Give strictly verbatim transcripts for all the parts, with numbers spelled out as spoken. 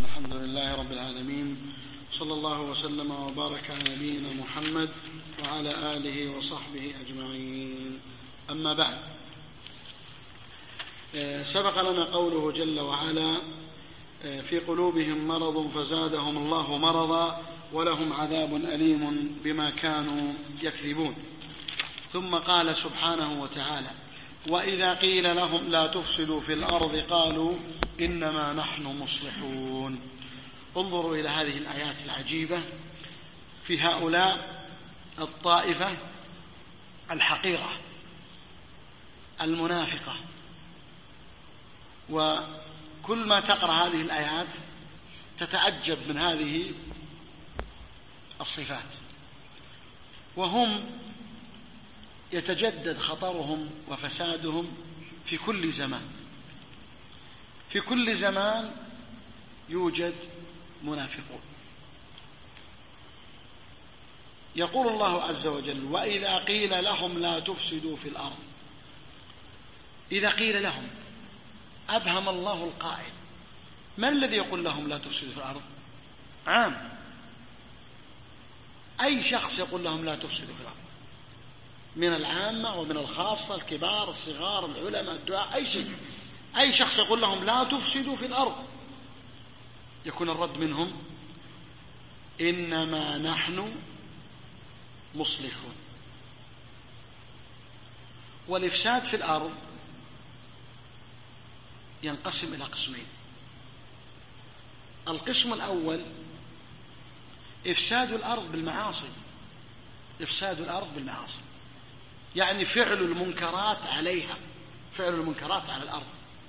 الرحيم. الحمد لله رب العالمين، صلى الله وسلم وبارك على نبينا محمد وعلى آله وصحبه أجمعين. أما بعد، سبق لنا قوله جل وعلا: في قلوبهم مرض فزادهم الله مرضا ولهم عذاب أليم بما كانوا يكذبون. ثم قال سبحانه وتعالى: وإذا قيل لهم لا تفسدوا في الأرض قالوا إنما نحن مصلحون. انظروا إلى هذه الآيات العجيبة في هؤلاء الطائفة الحقيرة المنافقة. وكل ما تقرأ هذه الآيات تتعجب من هذه الصفات، وهم يتجدد خطرهم وفسادهم في كل زمان. في كل زمان يوجد منافقون. يقول الله عز وجل: وإذا قيل لهم لا تفسدوا في الأرض. إذا قيل لهم، أبهم الله القائل. من الذي يقول لهم لا تفسدوا في الأرض؟ عام، أي شخص يقول لهم لا تفسدوا في الأرض، من العامة ومن الخاصة، الكبار الصغار العلماء الدعاء، أي شيء، أي شخص يقول لهم لا تفسدوا في الأرض، يكون الرد منهم: إنما نحن مصلحون. والإفساد في الأرض ينقسم إلى قسمين. القسم الأول إفساد الأرض بالمعاصي. إفساد الأرض بالمعاصي يعني فعل المنكرات عليها، فعل المنكرات على الأرض.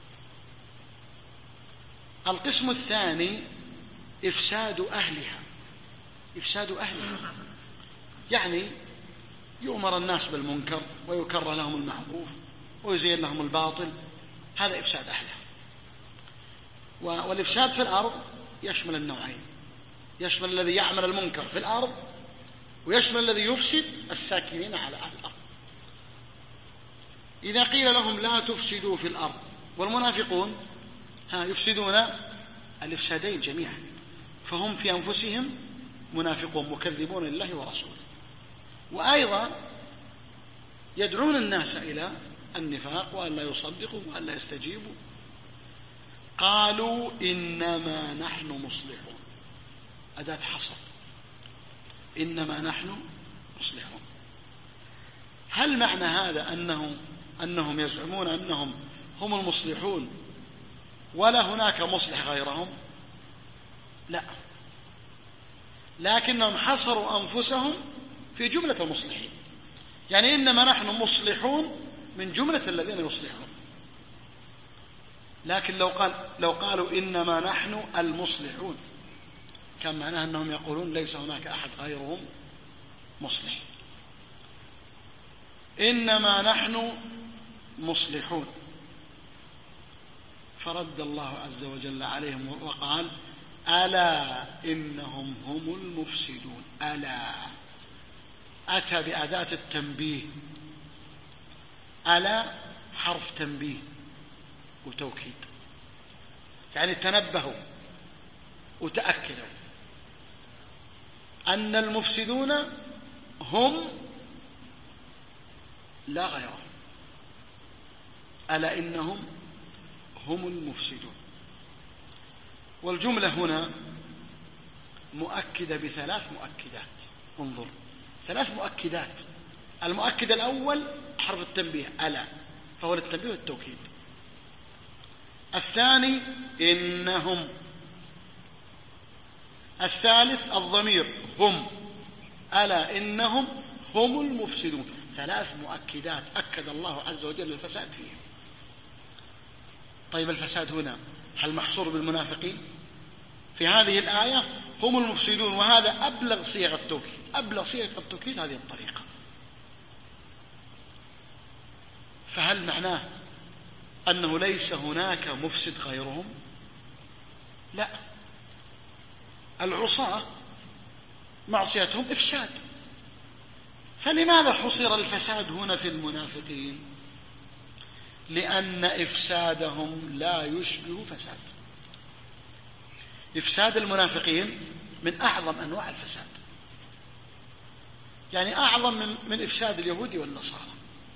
القسم الثاني إفساد أهلها. إفساد أهلها يعني يؤمر الناس بالمنكر ويكره لهم المعروف ويزين لهم الباطل، هذا إفساد أهلها. والإفساد في الأرض يشمل النوعين، يشمل الذي يعمل المنكر في الأرض، ويشمل الذي يفسد الساكنين على أهل الأرض. إذا قيل لهم لا تفسدوا في الأرض، والمنافقون ها يفسدون الإفسادين جميعا، فهم في أنفسهم منافقون مكذبون لله ورسوله، وأيضا يدعون الناس إلى النفاق وأن لا يصدقوا وأن لا يستجيبوا. قالوا إنما نحن مصلحون، أداة حصر، إنما نحن مصلحون. هل معنى هذا أنه أنهم يزعمون أنهم هم المصلحون ولا هناك مصلح غيرهم؟ لا، لكنهم حصروا أنفسهم في جملة المصلحين، يعني إنما نحن مصلحون من جملة الذين يصلحون. لكن لو قال لو قالوا إنما نحن المصلحون كان معناه أنهم يقولون ليس هناك أحد غيرهم مصلح. إنما نحن مصلحون. فرد الله عز وجل عليهم وقال: ألا إنهم هم المفسدون. ألا أتى بأداة التنبيه. ألا حرف تنبيه وتوكيد، يعني تنبهوا وتأكدوا أن المفسدون هم لا غيرهم. ألا إنهم هم المفسدون. والجملة هنا مؤكدة بثلاث مؤكدات. انظر، ثلاث مؤكدات. المؤكد الأول حرف التنبيه ألا، فهو للتنبيه والتوكيد. الثاني إنهم. الثالث الضمير هم. ألا إنهم هم المفسدون. ثلاث مؤكدات أكد الله عز وجل الفساد فيهم. طيب الفساد هنا هل محصور بالمنافقين؟ في هذه الآية هم المفسدون، وهذا أبلغ صيغ التوكيد. أبلغ صيغ التوكيد هذه الطريقة. فهل معناه أنه ليس هناك مفسد غيرهم؟ لا، العصاة معصيتهم إفساد، فلماذا حصر الفساد هنا في المنافقين؟ لأن إفسادهم لا يشبه فساد. إفساد المنافقين من أعظم أنواع الفساد، يعني أعظم من, من إفساد اليهود والنصارى.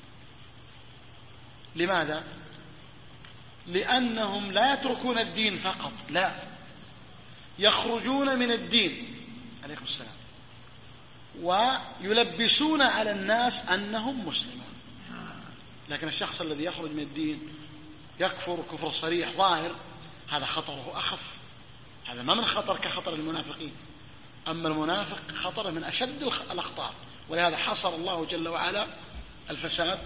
لماذا؟ لأنهم لا يتركون الدين فقط، لا، يخرجون من الدين عليكم السلام ويلبسون على الناس أنهم مسلمون. لكن الشخص الذي يخرج من الدين يكفر كفر صريح ظاهر، هذا خطره أخف، هذا ما من خطر كخطر المنافقين. أما المنافق خطر من أشد الأخطار، ولهذا حصر الله جل وعلا الفساد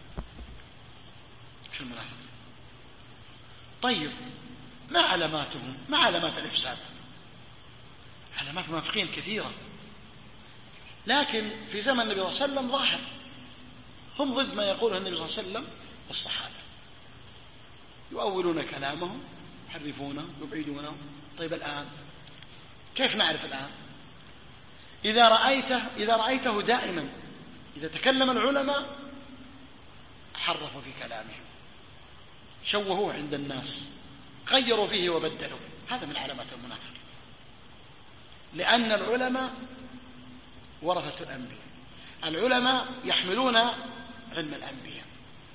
في المنافق. طيب، ما علاماتهم؟ ما علامات الإفساد؟ علامات المنافقين كثيرة، لكن في زمن النبي صلى الله عليه وسلم ظاهر، هم ضد ما يقوله النبي صلى الله عليه وسلم والصحابة، يؤولون كلامهم، يحرفونه، يبعدونه. طيب الآن كيف نعرف الآن؟ إذا رأيته إذا رأيته دائما إذا تكلم العلماء حرفوا في كلامهم، شوهوه عند الناس، غيروا فيه وبدلوا. هذا من علامات المنافق، لأن العلماء ورثة الأنبياء، العلماء يحملون علم الأنبياء،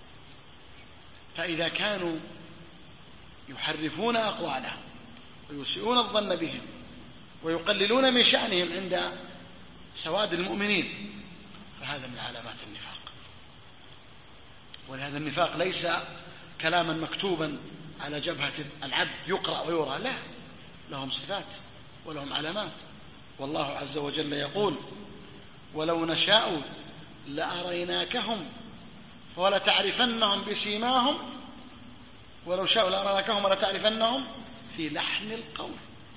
فإذا كانوا يحرفون أقوالهم ويسيئون الظن بهم ويقللون من شأنهم عند سواد المؤمنين، فهذا من علامات النفاق. ولهذا النفاق ليس كلاما مكتوبا على جبهة العبد يقرأ ويرى، لا، لهم صفات ولهم علامات. والله عز وجل يقول: ولو نشاء لأريناكهم ولتعرفنهم بسيماهم ولو شاءوا لأريناكهم ولتعرفنهم في لحن القول.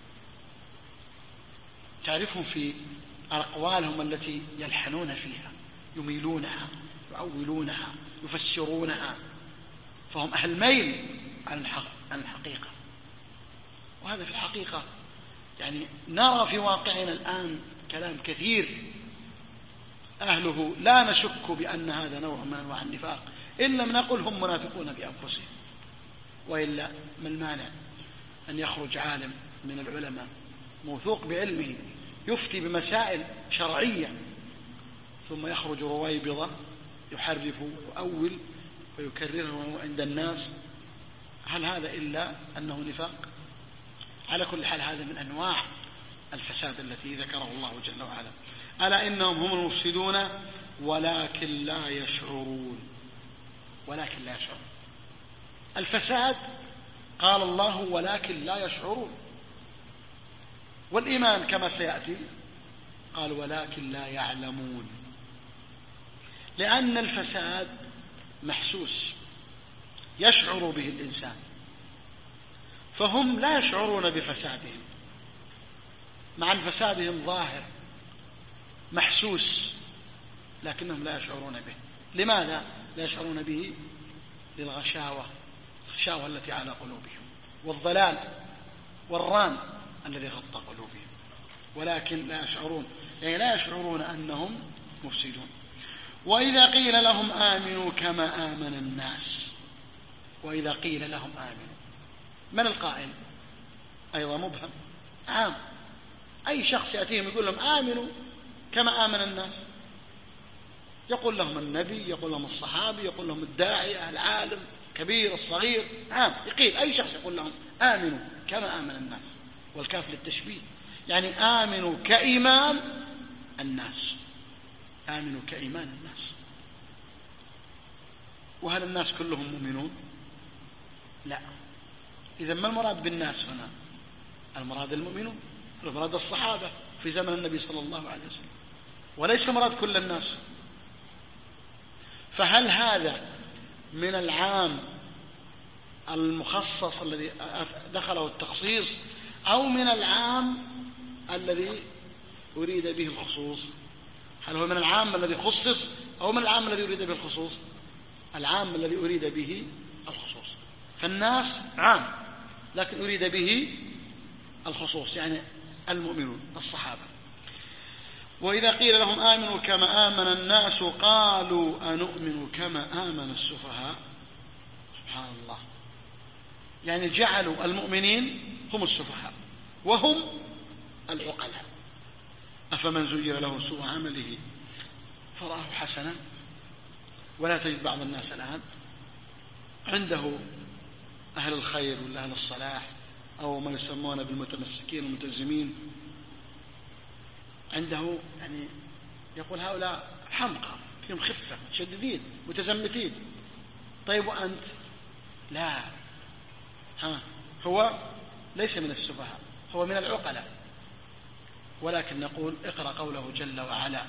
تعرفهم في أقوالهم التي يلحنون فيها، يميلونها، يعولونها، يفسرونها، فهم أهل ميل عن الحقيقة. وهذا في الحقيقة يعني نرى في واقعنا الآن كلام كثير أهله لا نشك بأن هذا نوع من أنواع النفاق، إن لم نقل هم منافقون بأنفسهم. وإلا ما المانع أن يخرج عالم من العلماء موثوق بعلمه يفتي بمسائل شرعية، ثم يخرج رويبضة يحرف ويؤول ويكرره عند الناس؟ هل هذا إلا أنه نفاق؟ على كل حال هذا من أنواع الفساد التي ذكره الله جل وعلا. ألا إنهم هم المفسدون ولكن لا يشعرون. ولكن لا يشعرون. الفساد قال الله ولكن لا يشعرون. والإيمان كما سيأتي قال ولكن لا يعلمون، لأن الفساد محسوس يشعر به الإنسان، فهم لا يشعرون بفسادهم، مع أن فسادهم ظاهر محسوس لكنهم لا يشعرون به. لماذا لا يشعرون به؟ للغشاوة، الغشاوة التي على قلوبهم، والضلال والران الذي غطى قلوبهم، ولكن لا يشعرون، يعني لا يشعرون أنهم مفسدون. وإذا قيل لهم آمنوا كما آمن الناس، وإذا قيل لهم آمنوا، من القائل؟ أيضا مبهم عام، أي شخص يأتيهم يقول لهم آمنوا كما آمن الناس، يقول لهم النبي، يقول لهم الصحابي، يقول لهم الداعية، العالم كبير الصغير، عام يقيل أي شخص يقول لهم آمنوا كما آمن الناس، والكاف للتشبيه، يعني آمنوا كإيمان الناس، آمنوا كإيمان الناس. وهل الناس كلهم مؤمنون؟ لا. إذا ما المراد بالناس هنا؟ المراد المؤمنون، المراد الصحابة في زمن النبي صلى الله عليه وسلم، وليس مراد كل الناس. فهل هذا من العام المخصص الذي دخله التخصيص، أو من العام الذي أريد به الخصوص؟ هل هو من العام الذي خصص أو من العام الذي أريد به الخصوص؟ العام الذي أريد به الخصوص. فالناس عام لكن أريد به الخصوص، يعني المؤمنون الصحابة. وإذا قيل لهم آمنوا كما آمن الناس قالوا أنؤمن كما آمن السفهاء. سبحان الله، يعني جعلوا المؤمنين هم السفهاء وهم العقلاء. أفمن زين له سوء عمله فرآه حسنا. ولا تجد بعض الناس الآن عنده أهل الخير ولا أهل الصلاح أو ما يسمون بالمتمسكين والمتزمين، عنده يعني يقول هؤلاء حمقى فيهم خفة متشددين متزمتين. طيب وأنت؟ لا، ها هو ليس من السفهاء، هو من العقلاء. ولكن نقول اقرأ قوله جل وعلا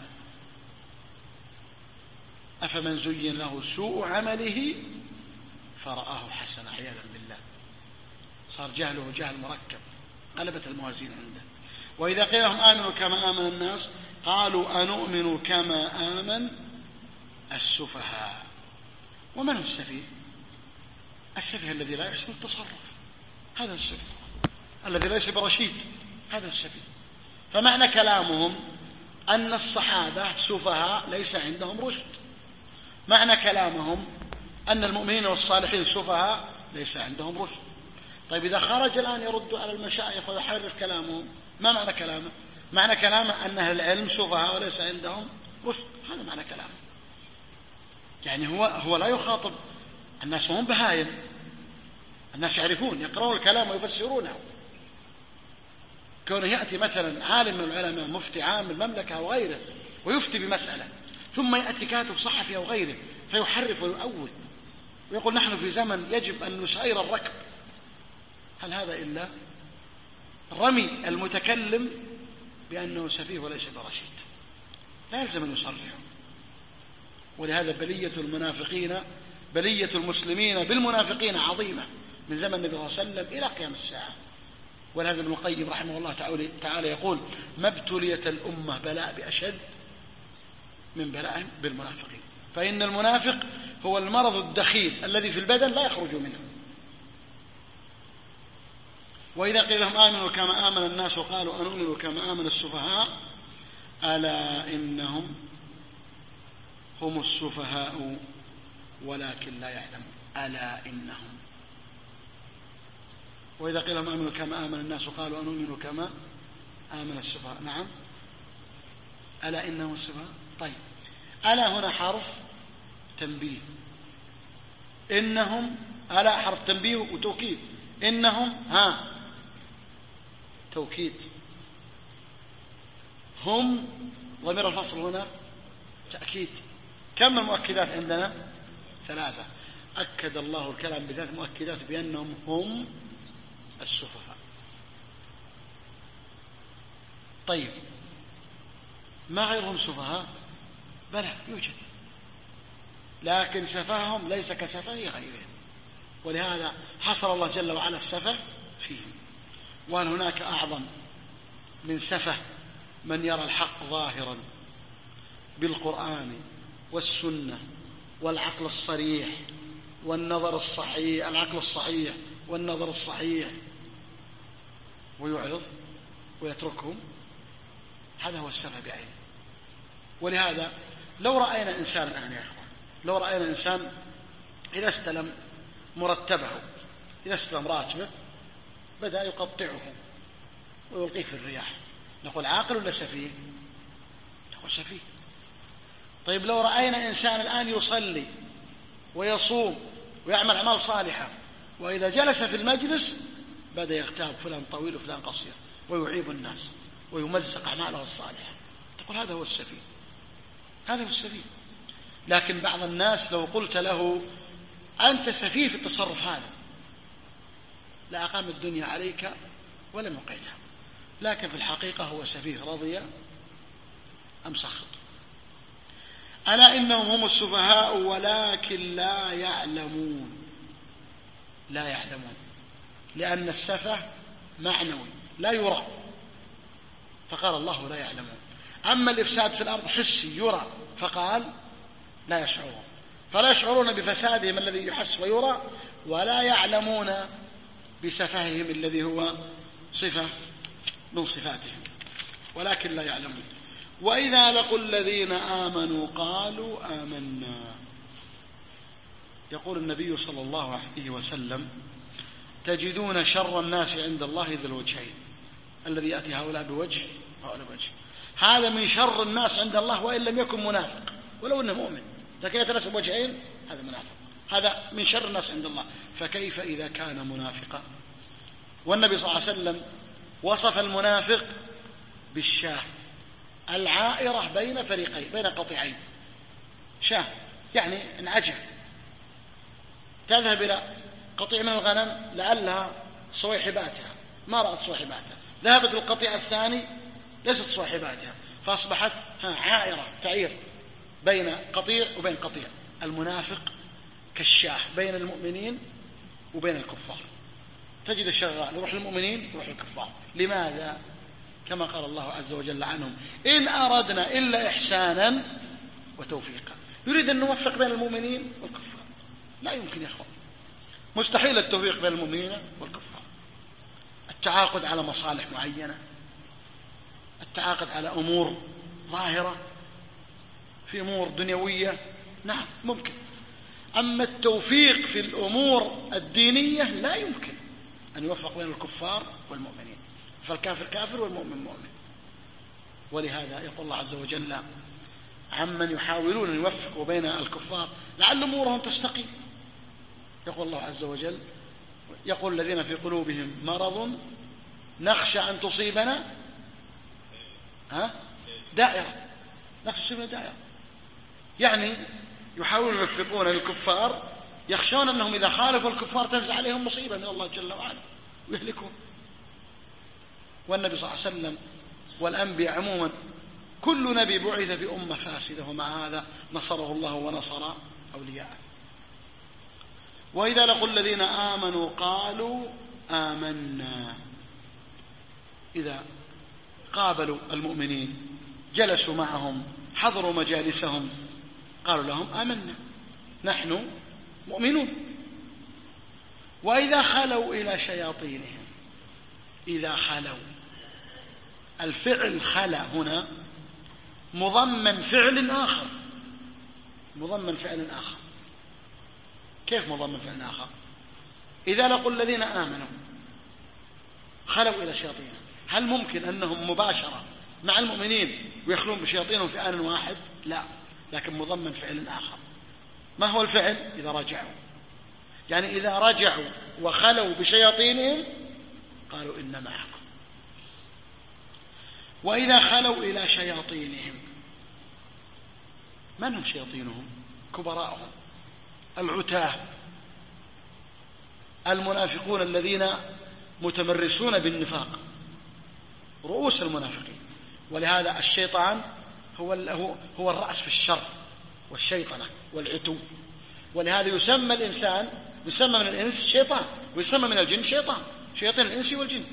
أفمن زين له سوء عمله فرآه حسنا، عياذا بالله صار جهله جهل مركب، قلبت الموازين عنده. وإذا قيل لهم آمنوا كما آمن الناس قالوا أنؤمن كما آمن السفهاء. ومن هو السفيه؟ السفيه الذي لا يحسن التصرف، هذا السفيه. الذي ليس برشيد، هذا السفيه. فمعنى كلامهم أن الصحابة سفهاء ليس عندهم رشد. معنى كلامهم أن المؤمنين والصالحين سفهاء ليس عندهم رشد. طيب إذا خرج الآن يرد على المشايخ ويحرف كلامهم، ما معنى كلامه؟ معنى كلامه أن أهل العلم سفهاء وليس عندهم رشد، هذا معنى كلامه. يعني هو هو لا يخاطب الناس، وهم بهايم. الناس يعرفون يقرؤون الكلام ويفسرونه. كونه يأتي مثلا عالم من العلماء مفتي عام المملكة أو غيره ويفتي بمسألة، ثم يأتي كاتب صحفي أو غيره فيحرف ويؤول ويقول نحن في زمن يجب أن نسير الركب، هل هذا إلا رمي المتكلم بأنه سفيه وليس برشيد؟ لا يلزم أن يصرح. ولهذا بلية المنافقين بلية المسلمين بالمنافقين عظيمة من زمن النبي صلى الله عليه وسلم إلى قيام الساعة. ولهذا ابن القيم رحمه الله تعالى يقول ما ابتليت الأمة بلاء بأشد من بلاء بالمنافقين، فإن المنافق هو المرض الدخيل الذي في البدن لا يخرج منه. وإذا قيل لهم آمنوا كما آمن الناس قالوا أنؤمن كما آمن السفهاء ألا إنهم هم السفهاء ولكن لا يعلمون. ألا إنهم. وإذا قيل لهم آمنوا كما آمن الناس قالوا أنؤمن كما آمن السفهاء. نعم، ألا إنهم السفهاء. طيب، ألا هنا حرف تنبيه، إنهم ألا حرف تنبيه وتوكيد، إنهم ها توكيد، هم ضمير الفصل هنا تأكيد. كم المؤكدات عندنا؟ ثلاثة. أكد الله الكلام بثلاث مؤكدات بأنهم هم السفهاء. طيب، ما غيرهم سفهاء؟ بلى يوجد، لكن سفههم ليس كسفه غيرهم. ولهذا حصر الله جل وعلا السفه فيهم. وأن هناك أعظم من سفه من يرى الحق ظاهرا بالقرآن والسنة والعقل الصريح والنظر الصحيح، العقل الصحيح والنظر الصحيح، ويعرض ويتركهم. هذا هو السفه بعينه. ولهذا لو رأينا إنسان الآن يا أخوان، لو رأينا إنسان إذا استلم مرتبه، إذا استلم راتبه بدأ يقطعه ويلقيه في الرياح، نقول عاقل ولا سفيه؟ نقول سفيه. طيب لو رأينا إنسان الآن يصلي ويصوم ويعمل أعمال صالحة، وإذا جلس في المجلس بدأ يغتاب فلان طويل وفلان قصير ويعيب الناس ويمزق أعماله الصالحة، تقول هذا هو السفيه، هذا هو السفيه. لكن بعض الناس لو قلت له أنت سفيه في التصرف هذا لا أقام الدنيا عليك ولم يقيدها، لكن في الحقيقة هو سفيه رضي أم سخط. ألا إنهم هم السفهاء ولكن لا يعلمون. لا يعلمون لأن السفه معنوي لا يرى، فقال الله لا يعلمون. أما الإفساد في الأرض حسي يرى، فقال لا يشعرون، فلا يشعرون بفسادهم الذي يحس ويرى، ولا يعلمون بسفههم الذي هو صفة من صفاتهم، ولكن لا يعلمون. وإذا لقوا الذين آمنوا قالوا آمنا. يقول النبي صلى الله عليه وسلم تجدون شر الناس عند الله ذي الوجهين، الذي يأتي هؤلاء بوجه وهؤلاء بوجه. هذا من شر الناس عند الله وإن لم يكن منافق ولو أنه مؤمن، لكن يتناسب وجهين هذا منافق، هذا من شر الناس عند الله. فكيف إذا كان منافقا؟ والنبي صلى الله عليه وسلم وصف المنافق بالشاة العائرة بين فريقين، بين قطيعين. شاة يعني انعجة تذهب إلى قطيع من الغنم لعلها صويحباتها، ما رأت صويحباتها، ذهبت القطيع الثاني ليست صويحباتها، فأصبحت عائرة تعير بين قطيع وبين قطيع. المنافق كالشاه بين المؤمنين وبين الكفار، تجد الشغال يروح للمؤمنين يروح للكفار. لماذا؟ كما قال الله عز وجل عنهم: إن أردنا إلا إحسانا وتوفيقا. يريد أن نوفق بين المؤمنين والكفار، لا يمكن يا أخوان، مستحيل التوفيق بين المؤمنين والكفار. التعاقد على مصالح معينة، التعاقد على أمور ظاهرة، في أمور دنيوية نعم ممكن، أما التوفيق في الأمور الدينية لا يمكن أن يوفق بين الكفار والمؤمنين، فالكافر كافر والمؤمن مؤمن. ولهذا يقول الله عز وجل عمن يحاولون أن يوفقوا بين الكفار لعل أمورهم تستقيم. يقول الله عز وجل: يقول الذين في قلوبهم مرض نخشى أن تصيبنا ها دائرة، نخشى أن تصيبنا دائرة، يعني يحاولون يوفقون الكفار، يخشون أنهم إذا خالفوا الكفار تنزل عليهم مصيبة من الله جل وعلا ويهلكون. والنبي صلى الله عليه وسلم والأنبياء عموما كل نبي بعث بأمة فاسدة، ومع هذا نصره الله ونصر أولياءه. وإذا لقوا الذين آمنوا قالوا آمنا، إذا قابلوا المؤمنين جلسوا معهم حضروا مجالسهم قالوا لهم آمنا نحن مؤمنون. وإذا خلوا إلى شياطينهم، إذا خلوا، الفعل خلا هنا مضمن فعل آخر، مضمن فعل آخر. كيف مضمن فعل آخر؟ إذا لقوا الذين آمنوا خلوا إلى شياطينهم، هل ممكن أنهم مباشرة مع المؤمنين ويخلون بشياطينهم في آن واحد؟ لا، لكن مضمن فعل آخر. ما هو الفعل؟ إذا رجعوا، يعني إذا رجعوا وخلوا بشياطينهم قالوا إن معكم. وإذا خلوا إلى شياطينهم، من هم شياطينهم؟ كبراءهم العتاه المنافقون الذين متمرسون بالنفاق، رؤوس المنافقين. ولهذا الشيطان هو هو الرأس في الشر والشيطنة والعتو. ولهذا يسمى الإنسان، يسمى من الإنس شيطان، ويسمى من الجن شيطان، شياطين الإنس والجن.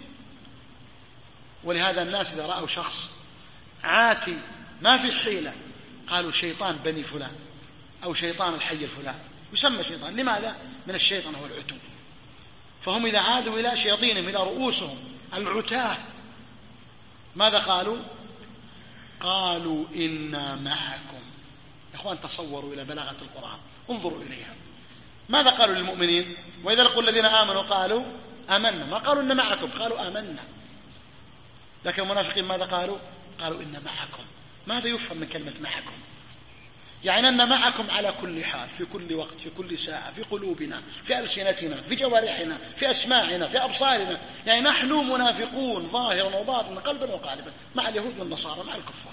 ولهذا الناس إذا رأوا شخص عاتي ما في حيلة قالوا شيطان بني فلان أو شيطان الحي الفلان، يسمى شيطان. لماذا؟ من الشيطان هو العتو. فهم إذا عادوا إلى شياطينهم إلى رؤوسهم العتاه ماذا قالوا؟ قالوا إنا معكم. يا إخوان تصوروا إلى بلاغة القرآن، انظروا إليها. ماذا قالوا للمؤمنين؟ وإذا لقوا الذين آمنوا قالوا آمنا، ما قالوا إن معكم، قالوا آمنا. لكن المنافقين ماذا قالوا؟ قالوا إن معكم. ماذا يفهم من كلمة معكم؟ يعني أن معكم على كل حال، في كل وقت، في كل ساعة، في قلوبنا، في ألسنتنا، في جوارحنا، في أسماعنا، في أبصارنا. يعني نحن منافقون ظاهرا وباطنا قلبا وقالبا مع اليهود والنصارى مع الكفار.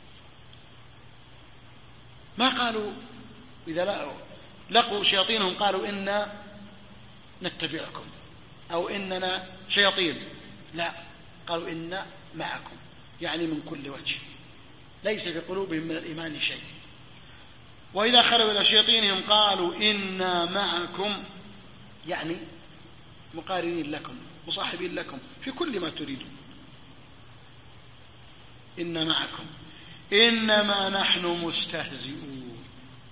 ما قالوا إذا لقوا شياطينهم قالوا إنا نتبعكم أو إننا شياطين، لا، قالوا إنا معكم، يعني من كل وجه، ليس في قلوبهم من الإيمان شيء. وإذا خلوا إلى شياطينهم قالوا إنا معكم، يعني مقارنين لكم، مصاحبين لكم في كل ما تريدون. إنا معكم إنما نحن مستهزئون.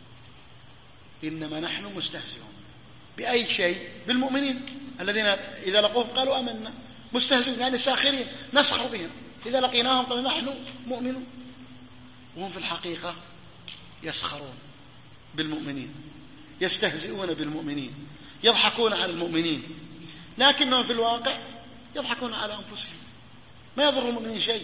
إنما نحن مستهزئون بأي شيء؟ بالمؤمنين الذين إذا لقوهم قالوا آمنا، مستهزئون يعني ساخرين، نسخر بهم. إذا لقيناهم قالوا نحن مؤمنون، وهم في الحقيقة يسخرون بالمؤمنين، يستهزئون بالمؤمنين، يضحكون على المؤمنين، لكنهم في الواقع يضحكون على أنفسهم. ما يضر المؤمنين شيء.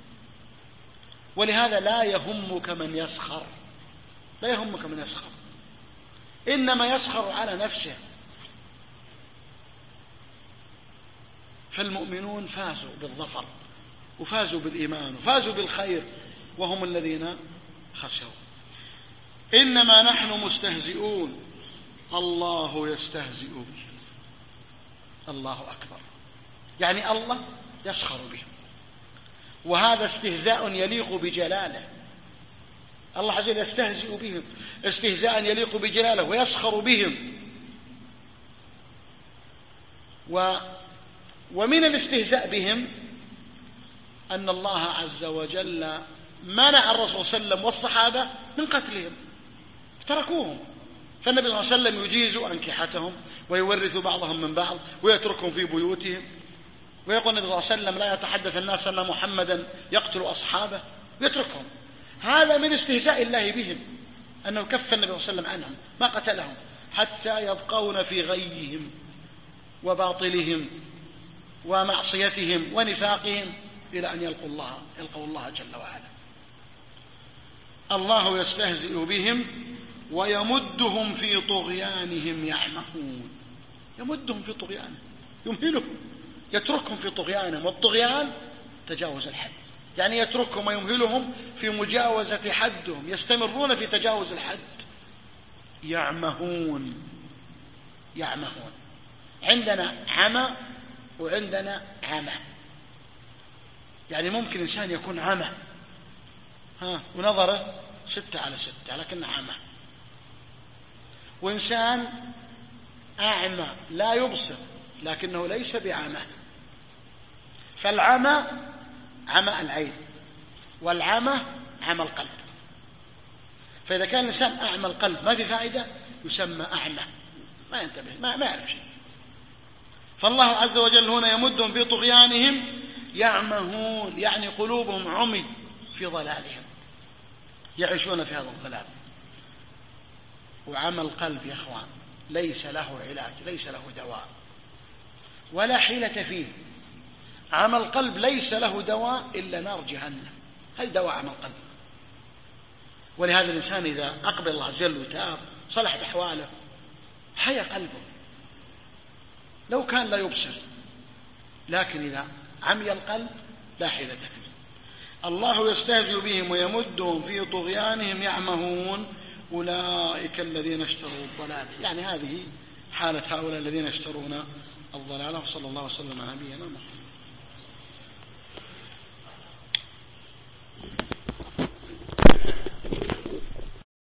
ولهذا لا يهمك من يسخر، لا يهمك من يسخر، إنما يسخر على نفسه. فالمؤمنون فازوا بالظفر وفازوا بالإيمان وفازوا بالخير، وهم الذين خسروا. إنما نحن مستهزئون الله يستهزئ به. الله أكبر، يعني الله يسخر بهم، وهذا استهزاء يليق بجلاله. الله عز وجل يستهزئ بهم استهزاء يليق بجلاله ويسخر بهم. و ومن الاستهزاء بهم أن الله عز وجل منع الرسول صلى الله عليه وسلم والصحابة من قتلهم، تركوهم. فالنبي صلى الله عليه وسلم يجيز أنكحتهم ويورث بعضهم من بعض ويتركهم في بيوتهم، ويقول النبي صلى الله عليه وسلم لا يتحدث الناس أن محمدا يقتل أصحابه ويتركهم. هذا من استهزاء الله بهم، أنه كف النبي صلى الله عليه وسلم عنهم ما قتلهم حتى يبقون في غيهم وباطلهم ومعصيتهم ونفاقهم إلى أن يلقوا الله يلقوا الله جل وعلا. الله يستهزئ بهم ويمدهم في طغيانهم يعمهون. يمدهم في طغيانهم، يمهلهم، يتركهم في طغيانهم. والطغيان تجاوز الحد، يعني يتركهم ويمهلهم في مجاوزة حدهم، يستمرون في تجاوز الحد. يعمهون، يعمهون. عندنا عمى وعندنا عمى، يعني ممكن إنسان يكون عمى ها ونظره ستة على ستة لكنه عمى، وإنسان أعمى لا يبصر لكنه ليس بعمى. فالعمى عمى العين، والعمى عمى القلب. فإذا كان الإنسان أعمى القلب ما في فائدة يسمى أعمى، ما ينتبه، ما, ما يعرف شيء. فالله عز وجل هنا يمدهم في طغيانهم يعمهون، يعني قلوبهم عمي في ضلالهم، يعيشون في هذا الضلال. وعمى القلب يا أخوان ليس له علاج، ليس له دواء ولا حيلة فيه. عمى القلب ليس له دواء إلا نار جهنم، هل دواء عمى القلب؟ ولهذا الإنسان إذا أقبل الله عز وجل وتاب صلحت أحواله حيا قلبه لو كان لا يبصر، لكن إذا عمي القلب لا حيلة فيه. الله يستهزئ بهم ويمدهم في طغيانهم يعمهون أولئك الذين اشتروا الضلال، يعني هذه حالة هؤلاء الذين يشترون الضلال. وصلى الله وسلم على نبينا محمد.